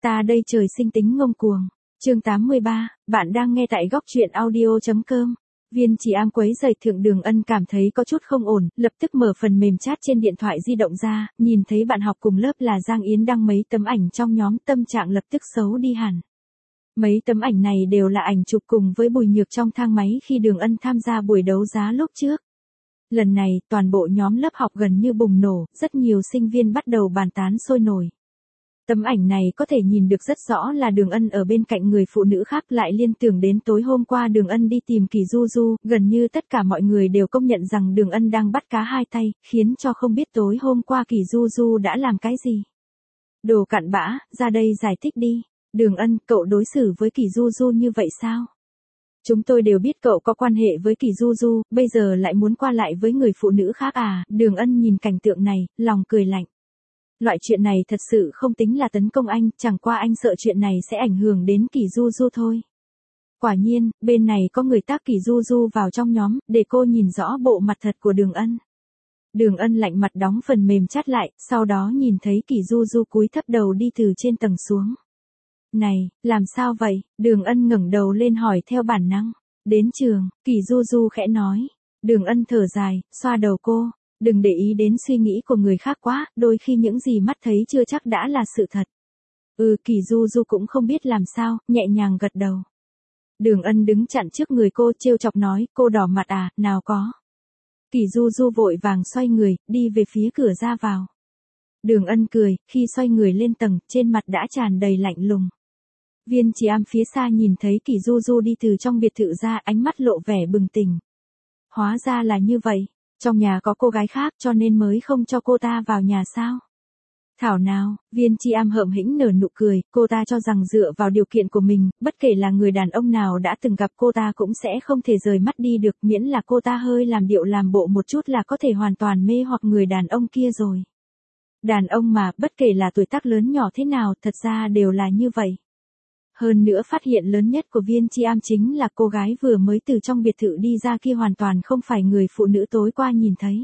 Ta đây trời sinh tính ngông cuồng. Chương 83, bạn đang nghe tại góc truyện audio.com. Viên Chỉ Am quấy rầy Thượng Đường Ân cảm thấy có chút không ổn, lập tức mở phần mềm chat trên điện thoại di động ra, nhìn thấy bạn học cùng lớp là Giang Yến đăng mấy tấm ảnh trong nhóm, tâm trạng lập tức xấu đi hẳn. Mấy tấm ảnh này đều là ảnh chụp cùng với Bùi Nhược trong thang máy khi Đường Ân tham gia buổi đấu giá lúc trước. Lần này, toàn bộ nhóm lớp học gần như bùng nổ, rất nhiều sinh viên bắt đầu bàn tán sôi nổi. Tấm ảnh này có thể nhìn được rất rõ là Đường Ân ở bên cạnh người phụ nữ khác, lại liên tưởng đến tối hôm qua Đường Ân đi tìm Kỳ Du Du, gần như tất cả mọi người đều công nhận rằng Đường Ân đang bắt cá hai tay, khiến cho không biết tối hôm qua Kỳ Du Du đã làm cái gì. Đồ cặn bã, ra đây giải thích đi. Đường Ân, cậu đối xử với Kỳ Du Du như vậy sao? Chúng tôi đều biết cậu có quan hệ với Kỳ Du Du, bây giờ lại muốn qua lại với người phụ nữ khác à? Đường Ân nhìn cảnh tượng này, lòng cười lạnh. Loại chuyện này thật sự không tính là tấn công anh, chẳng qua anh sợ chuyện này sẽ ảnh hưởng đến Kỳ Du Du thôi. Quả nhiên, bên này có người tác Kỳ Du Du vào trong nhóm, để cô nhìn rõ bộ mặt thật của Đường Ân. Đường Ân lạnh mặt đóng phần mềm chat lại, sau đó nhìn thấy Kỳ Du Du cúi thấp đầu đi từ trên tầng xuống. Này, làm sao vậy? Đường Ân ngẩng đầu lên hỏi theo bản năng. Đến trường, Kỳ Du Du khẽ nói. Đường Ân thở dài, xoa đầu cô. Đừng để ý đến suy nghĩ của người khác quá, đôi khi những gì mắt thấy chưa chắc đã là sự thật. Kỳ Du Du cũng không biết làm sao, nhẹ nhàng gật đầu. Đường Ân đứng chặn trước người cô, trêu chọc nói, cô đỏ mặt à, nào có. Kỳ Du Du vội vàng xoay người, đi về phía cửa ra vào. Đường Ân cười, khi xoay người lên tầng, trên mặt đã tràn đầy lạnh lùng. Viên Chỉ Am phía xa nhìn thấy Kỳ Du Du đi từ trong biệt thự ra, ánh mắt lộ vẻ bừng tỉnh. Hóa ra là như vậy. Trong nhà có cô gái khác cho nên mới không cho cô ta vào nhà sao? Thảo nào, Viên Chỉ Am hậm hĩnh nở nụ cười, cô ta cho rằng dựa vào điều kiện của mình, bất kể là người đàn ông nào đã từng gặp cô ta cũng sẽ không thể rời mắt đi được, miễn là cô ta hơi làm điệu làm bộ một chút là có thể hoàn toàn mê hoặc người đàn ông kia rồi. Đàn ông mà, bất kể là tuổi tác lớn nhỏ thế nào, thật ra đều là như vậy. Hơn nữa phát hiện lớn nhất của Viên Chỉ Am chính là cô gái vừa mới từ trong biệt thự đi ra kia hoàn toàn không phải người phụ nữ tối qua nhìn thấy.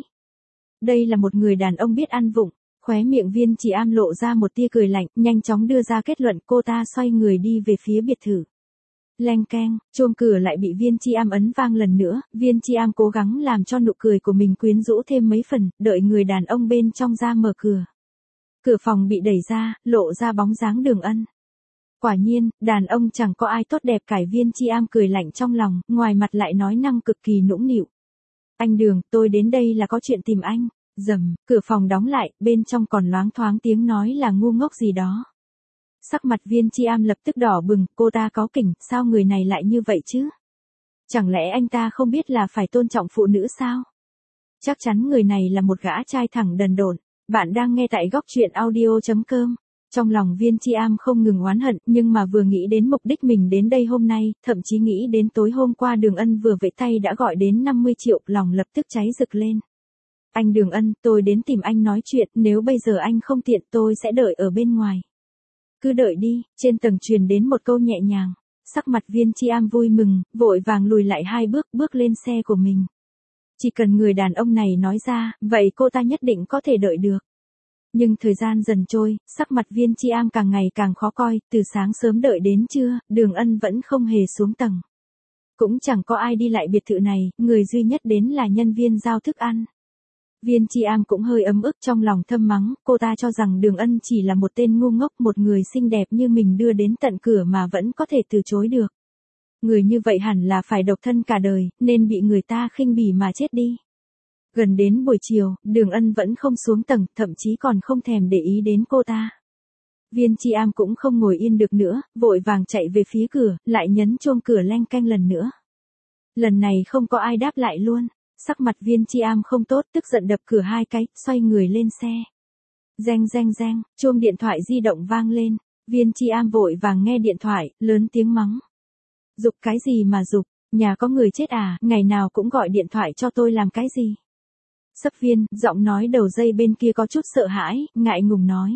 Đây là một người đàn ông biết ăn vụng, khóe miệng Viên Chỉ Am lộ ra một tia cười lạnh, nhanh chóng đưa ra kết luận, cô ta xoay người đi về phía biệt thự. Leng keng, chuông cửa lại bị Viên Chỉ Am ấn vang lần nữa, Viên Chỉ Am cố gắng làm cho nụ cười của mình quyến rũ thêm mấy phần, đợi người đàn ông bên trong ra mở cửa. Cửa phòng bị đẩy ra, lộ ra bóng dáng Đường Ân. Quả nhiên, đàn ông chẳng có ai tốt đẹp cả. Viên Chỉ Am cười lạnh trong lòng, ngoài mặt lại nói năng cực kỳ nũng nịu. Anh Đường, tôi đến đây là có chuyện tìm anh. Rầm, cửa phòng đóng lại, bên trong còn loáng thoáng tiếng nói là ngu ngốc gì đó. Sắc mặt Viên Chỉ Am lập tức đỏ bừng, cô ta cáu kỉnh, sao người này lại như vậy chứ? Chẳng lẽ anh ta không biết là phải tôn trọng phụ nữ sao? Chắc chắn người này là một gã trai thẳng đần độn. Bạn đang nghe tại góc truyện audio.com. Trong lòng Viên Chỉ Am không ngừng oán hận, nhưng mà vừa nghĩ đến mục đích mình đến đây hôm nay, thậm chí nghĩ đến tối hôm qua Đường Ân vừa vẫy tay đã gọi đến 50 triệu, lòng lập tức cháy rực lên. Anh Đường Ân, tôi đến tìm anh nói chuyện, nếu bây giờ anh không tiện tôi sẽ đợi ở bên ngoài. Cứ đợi đi, trên tầng truyền đến một câu nhẹ nhàng. Sắc mặt Viên Chỉ Am vui mừng, vội vàng lùi lại 2 bước, bước lên xe của mình. Chỉ cần người đàn ông này nói ra, vậy cô ta nhất định có thể đợi được. Nhưng thời gian dần trôi, sắc mặt Viên Chỉ Am càng ngày càng khó coi, từ sáng sớm đợi đến trưa, Đường Ân vẫn không hề xuống tầng. Cũng chẳng có ai đi lại biệt thự này, người duy nhất đến là nhân viên giao thức ăn. Viên Chỉ Am cũng hơi ấm ức trong lòng thầm mắng, cô ta cho rằng Đường Ân chỉ là một tên ngu ngốc, một người xinh đẹp như mình đưa đến tận cửa mà vẫn có thể từ chối được. Người như vậy hẳn là phải độc thân cả đời, nên bị người ta khinh bỉ mà chết đi. Gần đến buổi chiều, Đường Ân vẫn không xuống tầng, thậm chí còn không thèm để ý đến cô ta. Viên Chỉ Am cũng không ngồi yên được nữa, vội vàng chạy về phía cửa, lại nhấn chuông cửa leng keng lần nữa. Lần này không có ai đáp lại luôn, sắc mặt Viên Chỉ Am không tốt, tức giận đập cửa 2 cái, xoay người lên xe. Reng reng reng, chuông điện thoại di động vang lên, Viên Chỉ Am vội vàng nghe điện thoại, lớn tiếng mắng. Giục cái gì mà giục, nhà có người chết à, ngày nào cũng gọi điện thoại cho tôi làm cái gì? Sếp Viên, giọng nói đầu dây bên kia có chút sợ hãi, ngại ngùng nói.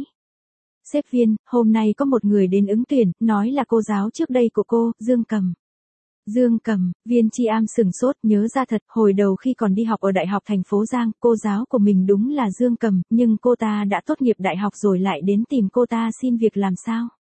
Sếp Viên, hôm nay có một người đến ứng tuyển, nói là cô giáo trước đây của cô, Dương Cầm. Dương Cầm, Viên Chỉ Am sửng sốt, nhớ ra thật, hồi đầu khi còn đi học ở Đại học thành phố Giang, cô giáo của mình đúng là Dương Cầm, nhưng cô ta đã tốt nghiệp đại học rồi lại đến tìm cô ta xin việc làm sao?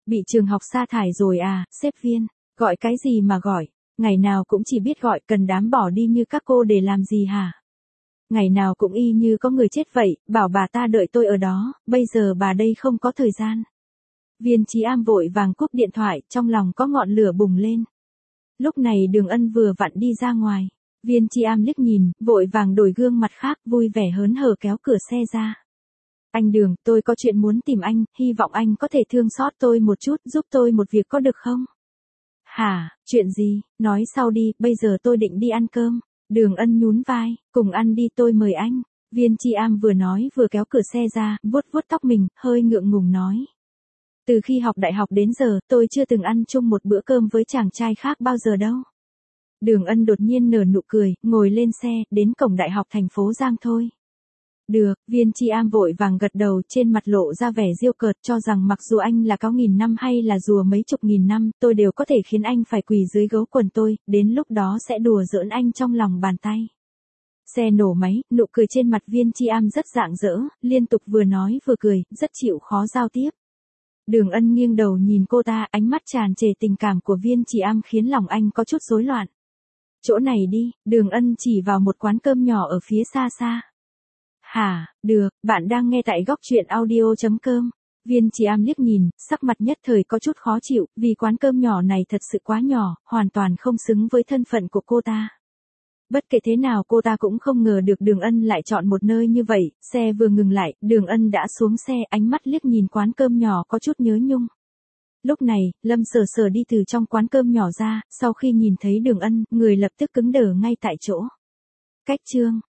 Bị trường học sa thải rồi à, sếp Viên, gọi cái gì mà gọi, ngày nào cũng chỉ biết gọi, cần đám bỏ đi như các cô để làm gì hả? Ngày nào cũng y như có người chết vậy, bảo bà ta đợi tôi ở đó, bây giờ bà đây không có thời gian. Viên Chí Am vội vàng cúp điện thoại, trong lòng có ngọn lửa bùng lên. Lúc này Đường Ân vừa vặn đi ra ngoài. Viên Chí Am liếc nhìn, vội vàng đổi gương mặt khác, vui vẻ hớn hở kéo cửa xe ra. Anh Đường, tôi có chuyện muốn tìm anh, hy vọng anh có thể thương xót tôi một chút, giúp tôi một việc có được không? Hả, chuyện gì, nói sau đi, bây giờ tôi định đi ăn cơm. Đường Ân nhún vai, cùng ăn đi tôi mời anh. Viên Chí Am vừa nói vừa kéo cửa xe ra, vuốt vuốt tóc mình, hơi ngượng ngùng nói. Từ khi học đại học đến giờ, tôi chưa từng ăn chung một bữa cơm với chàng trai khác bao giờ đâu. Đường Ân đột nhiên nở nụ cười, ngồi lên xe, đến cổng đại học thành phố Giang thôi. Được, Viên Chí Am vội vàng gật đầu, trên mặt lộ ra vẻ giễu cợt, cho rằng mặc dù anh là cáo nghìn năm hay là rùa mấy chục nghìn năm, tôi đều có thể khiến anh phải quỳ dưới gấu quần tôi, đến lúc đó sẽ đùa giỡn anh trong lòng bàn tay. Xe nổ máy, nụ cười trên mặt Viên Chí Am rất rạng rỡ, liên tục vừa nói vừa cười, rất chịu khó giao tiếp. Đường Ân nghiêng đầu nhìn cô ta, ánh mắt tràn trề tình cảm của Viên Chí Am khiến lòng anh có chút rối loạn. Chỗ này đi, Đường Ân chỉ vào một quán cơm nhỏ ở phía xa xa. Hả, được, bạn đang nghe tại góc truyện audio.com. Viên Chí Am liếc nhìn, sắc mặt nhất thời có chút khó chịu, vì quán cơm nhỏ này thật sự quá nhỏ, hoàn toàn không xứng với thân phận của cô ta. Bất kể thế nào cô ta cũng không ngờ được Đường Ân lại chọn một nơi như vậy, xe vừa ngừng lại, Đường Ân đã xuống xe, ánh mắt liếc nhìn quán cơm nhỏ có chút nhớ nhung. Lúc này, Lâm Sở Sở đi từ trong quán cơm nhỏ ra, sau khi nhìn thấy Đường Ân, người lập tức cứng đờ ngay tại chỗ. Cách chương